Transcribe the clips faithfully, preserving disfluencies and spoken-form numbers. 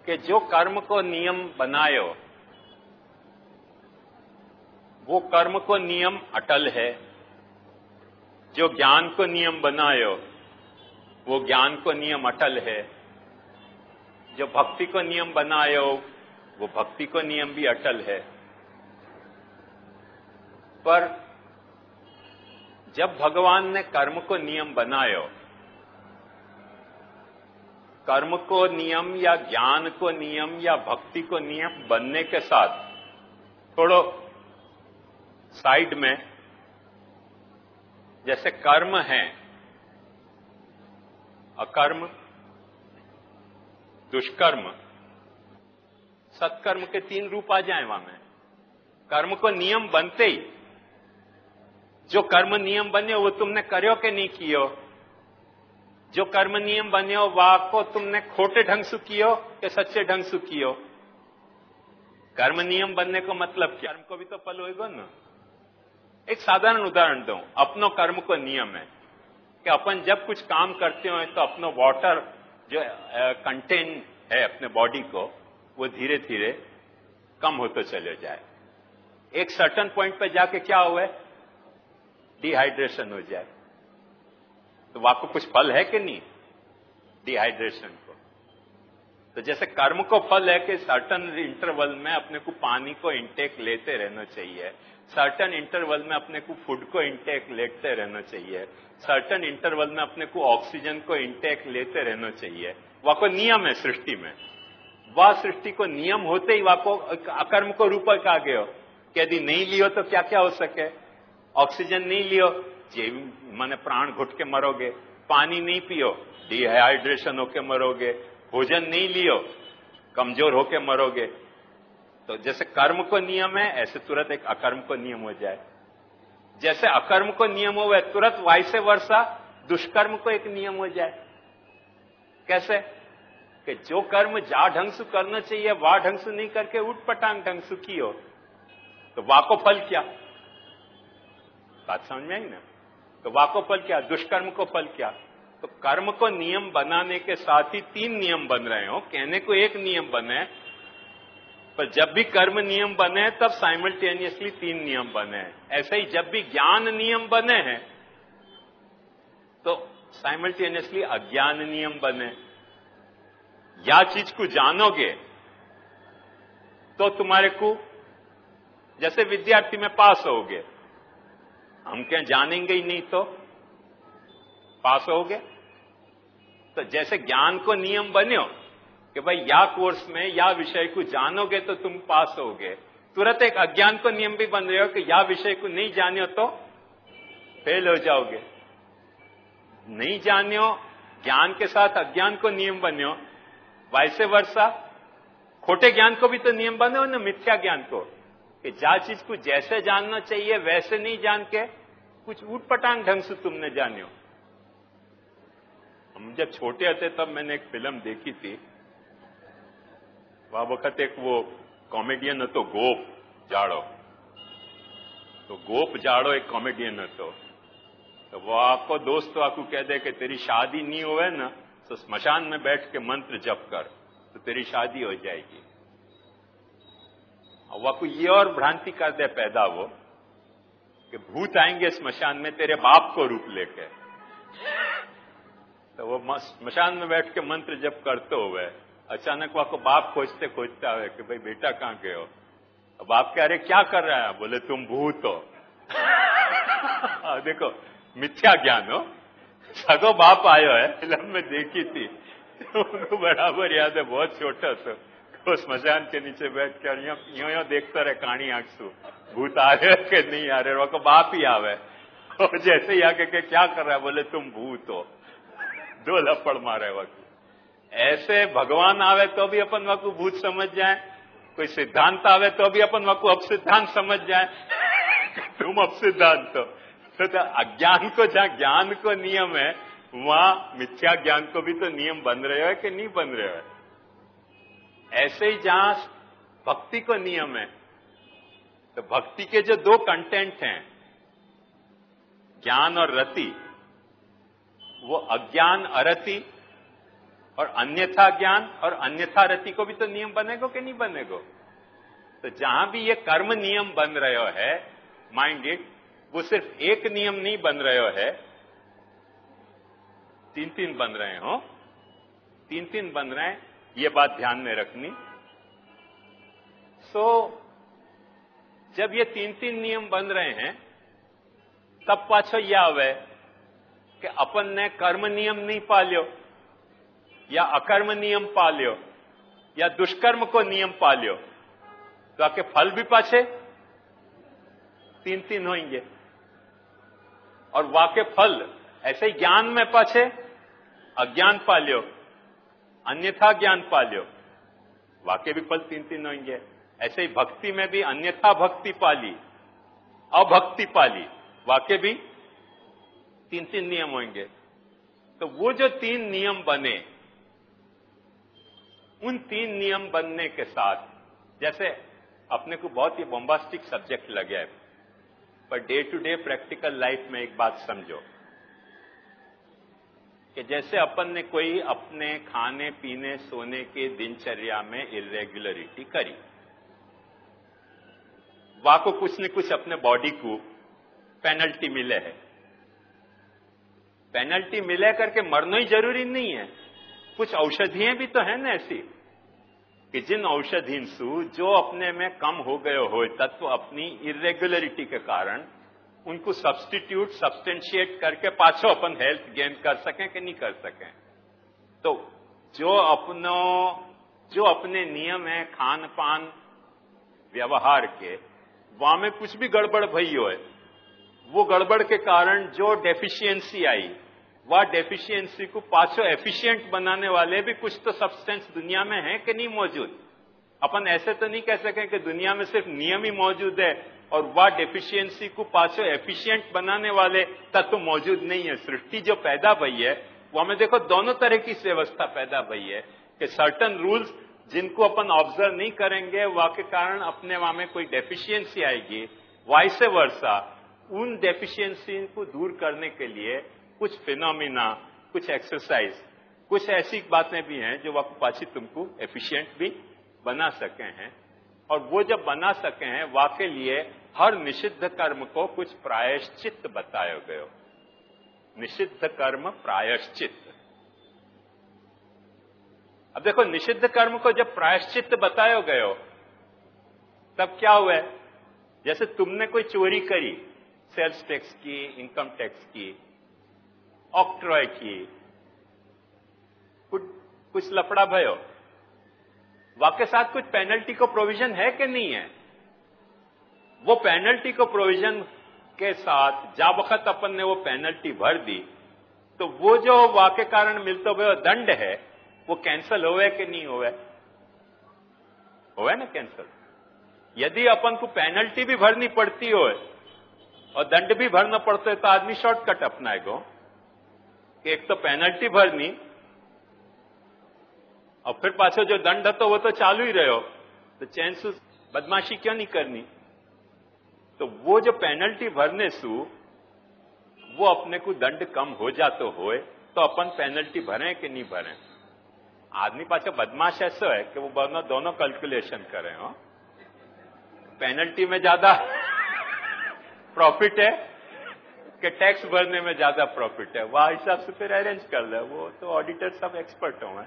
कि जो कर्म को नियम बनायो वो कर्म को नियम अटल है, जो ज्ञान को नियम बनायो वो ज्ञान को नियम अटल है, जो भक्ति को नियम बनायो वो भक्ति को नियम भी अटल है। पर जब भगवान ने कर्म को नियम बनायो, कर्म को नियम या ज्ञान को नियम या भक्ति को नियम बनने के साथ थोड़ो साइड में, जैसे कर्म है, अकर्म, दुष्कर्म, सत्कर्म के तीन रूप आ जाए वहां में। कर्म को नियम बनते ही जो कर्म नियम बने वो तुमने करो कि नहीं कियो, जो कर्म नियम बने वाह को तुमने खोटे ढंग से कियो कि सच्चे ढंग से कियो। कर्म नियम बनने को मतलब क्या? कर्म को भी तो फल होएगा ना। एक साधारण उदाहरण दूं, अपनो कर्म को नियम है कि अपन जब कुछ काम करते हो तो अपनो वाटर जो कंटेन है अपने बॉडी को वो धीरे धीरे कम होते चले जाए। एक सर्टन पॉइंट पे जाके क्या हुआ, डिहाइड्रेशन हो जाए। तो वहां को कुछ फल है कि नहीं डिहाइड्रेशन को? तो जैसे कर्म को फल है कि सर्टन इंटरवल में अपने को पानी को इंटेक लेते रहना चाहिए, सर्टन इंटरवल में अपने को फूड को इंटेक लेते रहना चाहिए, सर्टन इंटरवल में अपने को ऑक्सीजन को इंटेक लेते रहना चाहिए। वह को नियम है सृष्टि में। वह सृष्टि को नियम होते ही वह को अकर्म को रूप कहा गया कि यदि नहीं लियो तो क्या क्या हो सके। ऑक्सीजन नहीं लियो जीव माने प्राण घुट के मरोगे, पानी नहीं पियो डिहाइड्रेशन होके मरोगे, भोजन नहीं लियो कमजोर होके मरोगे। तो जैसे कर्म को नियम है ऐसे तुरंत एक अकर्म को नियम हो जाए। जैसे अकर्म को नियम हो वह तुरंत वाइसे वर्षा दुष्कर्म को एक नियम हो जाए। कैसे कि जो कर्म जा ढंग से करना चाहिए वाह ढंग से नहीं करके उठ पटांग ढंग से कियो तो वाह को फल क्या? बात समझ में आई ना? तो वाह को फल क्या, दुष्कर्म को फल क्या? तो कर्म को नियम बनाने के साथ ही तीन नियम बन रहे हो। कहने को एक नियम बने पर जब भी कर्म नियम बने तब साइमल्टेनियसली तीन नियम बने। ऐसे ही जब भी ज्ञान नियम बने हैं तो साइमल्टेनियसली अज्ञान नियम बने। या चीज को जानोगे तो तुम्हारे को, जैसे विद्यार्थी में पास होगे, हम क्या जानेंगे ही नहीं तो पास होगे। तो जैसे ज्ञान को नियम बन्यो कि भाई या कोर्स में या विषय को जानोगे तो तुम पास होगे, तुरंत एक अज्ञान को नियम भी बन रहे हो कि या विषय को नहीं जानियो तो फेल हो जाओगे। नहीं जानियो, ज्ञान के साथ अज्ञान को नियम बन्यो, वैसे वर्षा खोटे ज्ञान को भी तो नियम बनो ना, मिथ्या ज्ञान को, कि जा चीज को जैसे जानना चाहिए वैसे नहीं जान के कुछ ऊट पटांग ढंग से तुमने जानियो। हम जब छोटे थे तब मैंने एक फिल्म देखी थी, वह वक्त एक वो कॉमेडियन હતો गोप जाड़ो। तो गोप जाड़ो एक कॉमेडियन હતો। तो वो आपको दोस्त आपको कह दे कि तेरी शादी नहीं हुए ना तो स्मशान में बैठ के मंत्र जप कर तो तेरी शादी हो जाएगी। और वह को ये और भ्रांति कर दे पैदा वो कि भूत आएंगे स्मशान में तेरे बाप को रूप लेके। तो वो स्मशान में बैठ के मंत्र जप करते हुए अचानक वह को बाप खोजते खोजते आवे कि भाई बेटा कहां गए हो? बाप कह रहे क्या कर रहा है? बोले तुम भूत हो। देखो मिथ्या ज्ञान हो। सगो बाप आयो है, फिल्म में देखी थी उनको बराबर याद है, बहुत छोटा था। तो स्मशान के नीचे बैठ कर यो यो देखता रहे कहानी आंखसू भूत आ रहे कि नहीं आ रहे। वो को बाप ही आवे और जैसे ही आके के क्या कर रहा है? बोले तुम भूत हो। दो लपड़ मारे वक्त। ऐसे भगवान आवे तो भी अपन वकू भूत समझ जाए, कोई सिद्धांत आवे तो भी अपन वकू अब सिद्धांत समझ जाए तुम अब सिद्धांत हो। तो अज्ञान को जहां ज्ञान को नियम है वहां मिथ्या ज्ञान को भी तो नियम बन रहे हो कि नहीं बन रहे हो? ऐसे ही जहां भक्ति को नियम है तो भक्ति के जो दो कंटेंट हैं ज्ञान और रति, वो अज्ञान अरति और अन्यथा ज्ञान और अन्यथा रति को भी तो नियम बनेगो कि नहीं बनेगो। तो जहां भी ये कर्म नियम बन रहे है, माइंड इट, वो सिर्फ एक नियम नहीं बन रहे है, तीन तीन बन रहे हो, तीन तीन बन रहे हैं, ये बात ध्यान में रखनी। सो जब ये तीन तीन नियम बन रहे हैं, तब पाछो यह आवे कि अपन ने कर्म नियम नहीं पाल्यो, या अकर्म नियम पाल्यो, या दुष्कर्म को नियम पाल्यो, तो आके फल भी पाछे तीन तीन होंगे। और वाके फल ऐसे ही ज्ञान में पाछे अज्ञान पाल्यो, अन्यथा ज्ञान पाल्यो, वाके भी फल तीन तीन होंगे। ऐसे ही भक्ति में भी अन्यथा भक्ति पाली, अभक्ति पाली, वाके भी तीन तीन नियम होंगे। तो वो जो तीन नियम बने, उन तीन नियम बनने के साथ, जैसे अपने को बहुत ही बॉम्बास्टिक सब्जेक्ट लगे है, पर day to day practical life में एक बात समझो कि जैसे अपन ने कोई अपने खाने पीने सोने के दिनचर्या में इरेगुलरिटी करी, वाको कुछ न कुछ अपने बॉडी को पेनल्टी मिले है। पेनल्टी मिले करके मरना ही जरूरी नहीं है। कुछ औषधियां भी तो है ना ऐसी कि जिन औषधि सु जो अपने में कम हो गए हो तत्व अपनी इरेगुलरिटी के कारण, उनको सब्सटीट्यूट सब्सटेंशिएट करके पाछो अपन हेल्थ गेन कर सकें कि नहीं कर सकें। तो जो अपनो जो अपने नियम है खान पान व्यवहार के, वहां में कुछ भी गड़बड़ भई हो, वो गड़बड़ के कारण जो डेफिशिएंसी आई, वह डेफिशिएंसी को पाछो एफिशिएंट बनाने वाले भी कुछ तो सब्सटेंस दुनिया में है कि नहीं मौजूद। अपन ऐसे तो नहीं कह सकें कि दुनिया में सिर्फ नियम ही मौजूद है और वह डेफिशिएंसी को पाछो एफिशिएंट बनाने वाले तत्व मौजूद नहीं है। सृष्टि जो पैदा भई है, वो हमें देखो दोनों तरह की व्यवस्था पैदा भई है कि सर्टन रूल्स जिनको अपन ऑब्जर्व नहीं करेंगे, वह के कारण अपने वहां में कोई डेफिशिएंसी आएगी। वाइस वर्सा, उन डेफिशिएंसी को दूर करने के लिए कुछ फिनोमिना, कुछ एक्सरसाइज, कुछ ऐसी बातें भी हैं जो वह पाछी तुमको एफिशिएंट भी बना सके हैं। और वो जब बना सके हैं, वाके लिए हर निषिद्ध कर्म को कुछ प्रायश्चित बताया गयो। निषिद्ध कर्म प्रायश्चित। अब देखो, निषिद्ध कर्म को जब प्रायश्चित बताया गयो, तब क्या हुआ? जैसे तुमने कोई चोरी करी, सेल्स टैक्स की, इनकम टैक्स की, ऑक्ट्रॉय की, कुछ कुछ लफड़ा भयो, वाके साथ कुछ पेनल्टी को प्रोविजन है कि नहीं है? वो पेनल्टी को प्रोविजन के साथ जा वक्त अपन ने वो पेनल्टी भर दी, तो वो जो वाके कारण मिलता हुआ दंड है, वो कैंसल होवे कि नहीं होवे? होवे ना कैंसल। यदि अपन को पेनल्टी भी भरनी पड़ती हो और दंड भी भरना पड़ता है, तो आदमी शॉर्टकट अपनाएगा कि एक तो पेनल्टी भरनी और फिर पाछो जो दंड है तो वो तो चालू ही रहो, तो चैन से बदमाशी क्यों नहीं करनी? तो वो जो पेनल्टी भरने सु वो अपने को दंड कम हो जातो होए, तो अपन पेनल्टी भरें कि नहीं भरें? आदमी पाछो बदमाश ऐसा है कि वो दोनों दोनों कैलकुलेशन करें। हो पेनल्टी में ज्यादा प्रॉफिट है कि टैक्स भरने में ज्यादा प्रॉफिट है, वह हिसाब से फिर अरेंज कर ले। वो तो ऑडिटर सब एक्सपर्ट हो,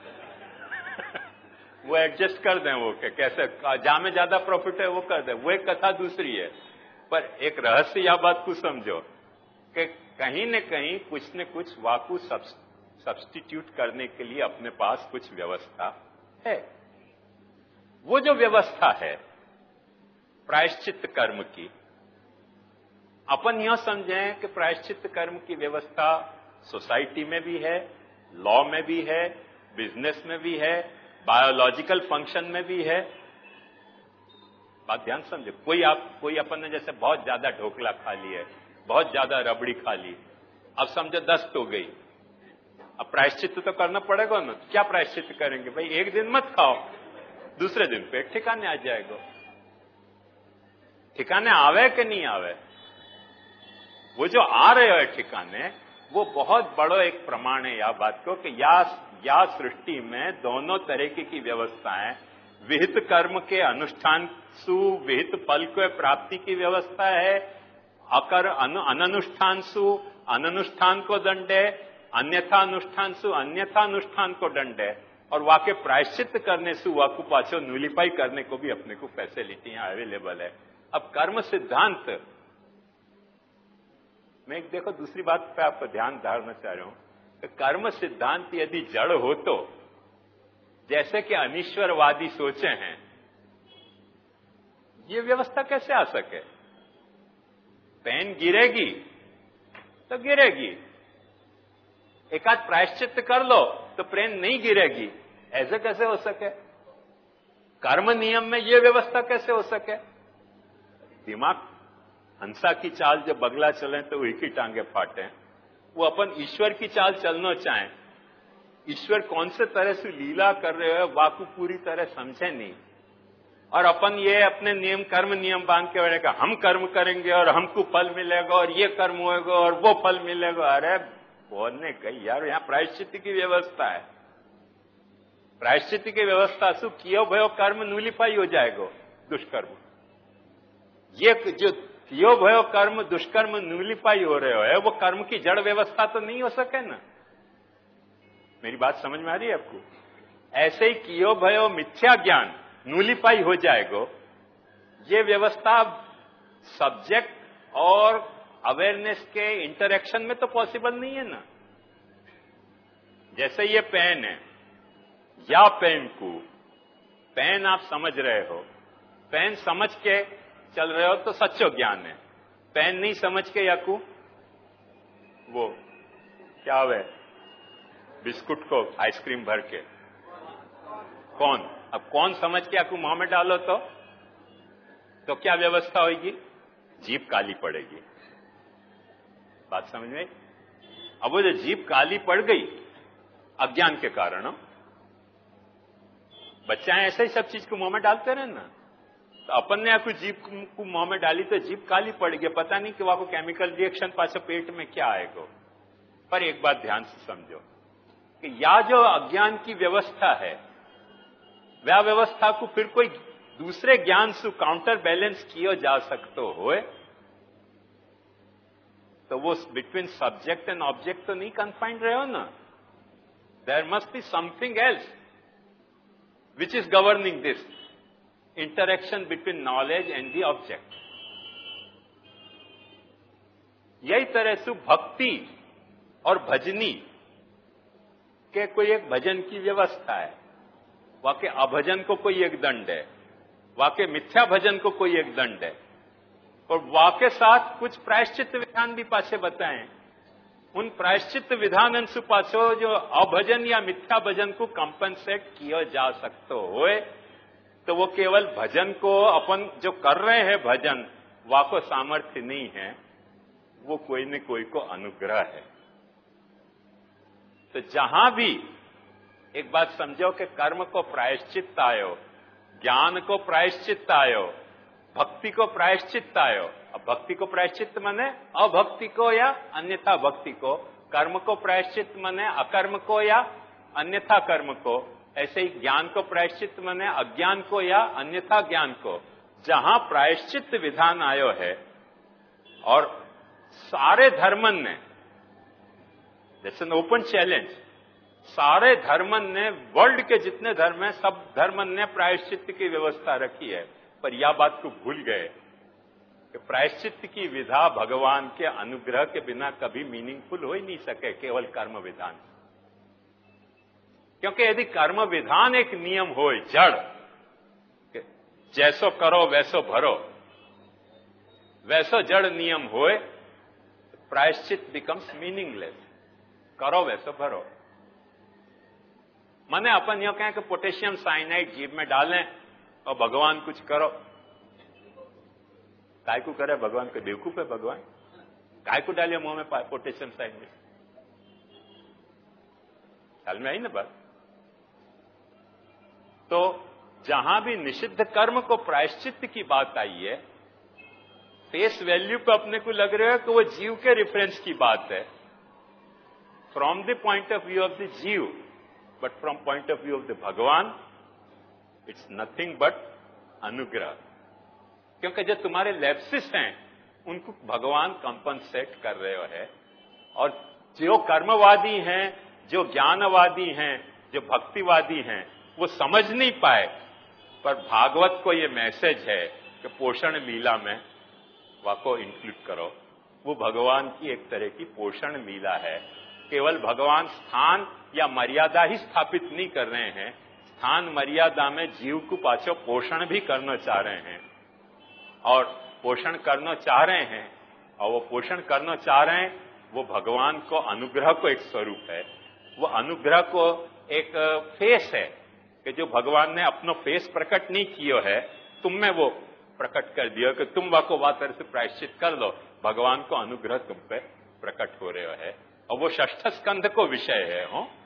वो एडजस्ट कर दें, वो कि कैसे जहां में ज्यादा प्रॉफिट है वो कर दें। वो एक कथा दूसरी है, पर एक रहस्य यह बात को समझो कि कहीं न कहीं कुछ न कुछ वाकु सब्स्टिट्यूट करने के लिए अपने पास कुछ व्यवस्था है। वो जो व्यवस्था है प्रायश्चित कर्म की, अपन यह समझें कि प्रायश्चित कर्म की व्यवस्था सोसाइटी में भी है, लॉ में भी है, बिजनेस में भी है, बायोलॉजिकल फंक्शन में भी है। बात ध्यान समझे। कोई आप कोई अपन ने जैसे बहुत ज्यादा ढोकला खा ली है, बहुत ज्यादा रबड़ी खा ली, अब समझो दस्त हो गई, अब प्रायश्चित तो करना पड़ेगा ना। क्या प्रायश्चित करेंगे भाई? एक दिन मत खाओ, दूसरे दिन पेट ठिकाने आ जाएगा। ठिकाने आवे कि नहीं आवे? वो जो आ रहे हो ठिकाने, वो बहुत बड़ो एक प्रमाण है या बात को कि या या सृष्टि में दोनों तरीके की व्यवस्थाएं, विहित कर्म के अनुष्ठान सु विहित फल को प्राप्ति की व्यवस्था है, अकर अननुष्ठान सु अननुष्ठान को दंड है, अन्यथा अनुष्ठान सु अन्यथा अनुष्ठान को दंड है, और वाके प्रायश्चित करने से वाकु पाछो न्यूलिफाई करने को भी अपने को फैसिलिटियां अवेलेबल है। अब कर्म सिद्धांत मैं एक देखो दूसरी बात पे आपको ध्यान धारना चाह रहा हूं कि कर्म सिद्धांत यदि जड़ हो तो, जैसे कि अनीश्वरवादी सोचे हैं, ये व्यवस्था कैसे आ सके? पेन गिरेगी तो गिरेगी, एकाध प्रायश्चित कर लो तो पेन नहीं गिरेगी, ऐसे कैसे हो सके? कर्म नियम में ये व्यवस्था कैसे हो सके? दिमाग हंसा की चाल जब बगला चले तो एक ही टांगे फाटे, वो अपन ईश्वर की चाल चलना चाहें, ईश्वर कौन से तरह से लीला कर रहे हो वाकु पूरी तरह समझे नहीं, और अपन ये अपने नियम कर्म नियम बांध के रहेगा, हम कर्म करेंगे और हमको फल मिलेगा और ये कर्म होगा और वो फल मिलेगा। अरे बोलने कही यार, यहां प्रायश्चित की व्यवस्था है, प्रायश्चित की व्यवस्था सु कियो भयो कर्म न्यूलिफाई हो जाएगा दुष्कर्म। ये जो कियो भयो कर्म दुष्कर्म न्यूलिफाई हो रहे हो है, वो कर्म की जड़ व्यवस्था तो नहीं हो सके ना। मेरी बात समझ में आ रही है आपको? ऐसे ही कियो भयो मिथ्या ज्ञान न्यूलिफाई हो जाएगा, ये व्यवस्था सब्जेक्ट और अवेयरनेस के इंटरेक्शन में तो पॉसिबल नहीं है ना। जैसे ये पेन है, या पेन को पेन आप समझ रहे हो, पेन समझ के चल रहे हो तो सच्चो ज्ञान है, पेन नहीं समझ के याकू वो क्या हुए बिस्कुट को आइसक्रीम भर के कौन, अब कौन समझ के याकू मुंह में डालो तो तो क्या व्यवस्था होगी? जीभ काली पड़ेगी। बात समझ में? अब वो जो जीभ काली पड़ गई अज्ञान के कारण, बच्चे ऐसे ही सब चीज को मुंह में डालते रहे ना, तो अपन ने आपको जीभ को मुंह में डाली तो जीभ काली पड़ गई, पता नहीं कि वहां को केमिकल रिएक्शन पाछो पेट में क्या आएगा। पर एक बात ध्यान से समझो कि या जो अज्ञान की व्यवस्था है, वह व्यवस्था को फिर कोई दूसरे ज्ञान से काउंटर बैलेंस किया जा सकता हो, तो वो बिटवीन सब्जेक्ट एंड ऑब्जेक्ट तो नहीं कन्फाइंड रहे हो ना। There must be something else which is governing this interaction between knowledge and the object। यही तरह से भक्ति और भजनी के कोई एक भजन की व्यवस्था है, वाके अभजन को कोई एक दंड है, वाके मिथ्या भजन को कोई एक दंड है, और वाके साथ कुछ प्रायश्चित विधान भी पाछे बताएं। उन प्रायश्चित विधान से पाछो जो अभजन या मिथ्या भजन को कंपनसेट किया जा सकता हो, तो वो केवल भजन को अपन जो कर रहे हैं भजन वाको सामर्थ्य नहीं है, वो कोई न कोई को अनुग्रह है। तो जहां भी एक बात समझो कि कर्म को प्रायश्चित आयो, ज्ञान को प्रायश्चित आयो, भक्ति को प्रायश्चित आयो। अब भक्ति को प्रायश्चित माने अभक्ति को या अन्यथा भक्ति को, कर्म को प्रायश्चित माने अकर्म को या अन्यथा कर्म को, ऐसे ही ज्ञान को प्रायश्चित माने अज्ञान को या अन्यथा ज्ञान को। जहां प्रायश्चित विधान आयो है और सारे धर्मन ने, जैसे एन ओपन चैलेंज, सारे धर्मन ने, वर्ल्ड के जितने धर्म हैं सब धर्मन ने प्रायश्चित की व्यवस्था रखी है, पर यह बात को भूल गए कि प्रायश्चित की विधा भगवान के अनुग्रह के बिना कभी मीनिंगफुल हो ही नहीं सके, केवल कर्म विधान। क्योंकि यदि कर्म विधान एक नियम हो जड़, जैसो करो वैसो भरो, वैसो जड़ नियम होए, प्रायश्चित बिकम्स मीनिंगलेस। करो वैसो भरो माने अपन यो कहें कि पोटेशियम साइनाइड जीभ में डालें और भगवान कुछ करो। काय को करे भगवान? को बेवकूफ है भगवान? काय को डालिए मुंह में पोटेशियम साइनाइड? ख्याल में आई ना बात? तो जहां भी निषिद्ध कर्म को प्रायश्चित की बात आई है, फेस वैल्यू को अपने को लग रहा है कि वो जीव के रेफरेंस की बात है। From the point of view of the जीव but from point of view of the भगवान इट्स नथिंग बट अनुग्रह। क्योंकि जो तुम्हारे लैप्सिस हैं उनको भगवान कंपनसेट कर रहे है, और जो कर्मवादी हैं, जो ज्ञानवादी हैं, जो भक्तिवादी हैं, वो समझ नहीं पाए। पर भागवत को ये मैसेज है कि पोषण लीला में वाको इंक्लूड करो। वो भगवान की एक तरह की पोषण लीला है। केवल भगवान स्थान या मर्यादा ही स्थापित नहीं कर रहे हैं, स्थान मर्यादा में जीव को पाछो पोषण भी करना चाह रहे हैं, और पोषण करना चाह रहे हैं, और वो पोषण करना चाह रहे हैं वो भगवान को अनुग्रह को एक स्वरूप है। वो अनुग्रह को एक फेस है कि जो भगवान ने अपनो फेस प्रकट नहीं किया है, तुम में वो प्रकट कर दिया कि तुम वाको वा तरह से प्रायश्चित कर लो, भगवान को अनुग्रह तुम पे प्रकट हो रहे है। और वो षष्ठ स्कंध को विषय है। हो